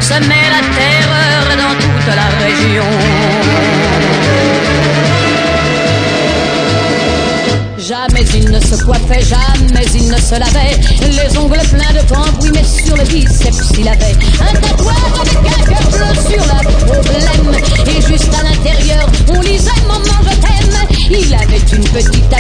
semait la terreur dans toute la région. Jamais il ne se coiffait, jamais il ne se lavait, les ongles pleins de cambouis, mais sur le biceps il avait un tatouage avec un cœur bleu sur la problème. Et juste à l'intérieur, on lisait « Maman, je t'aime ». Il avait une petite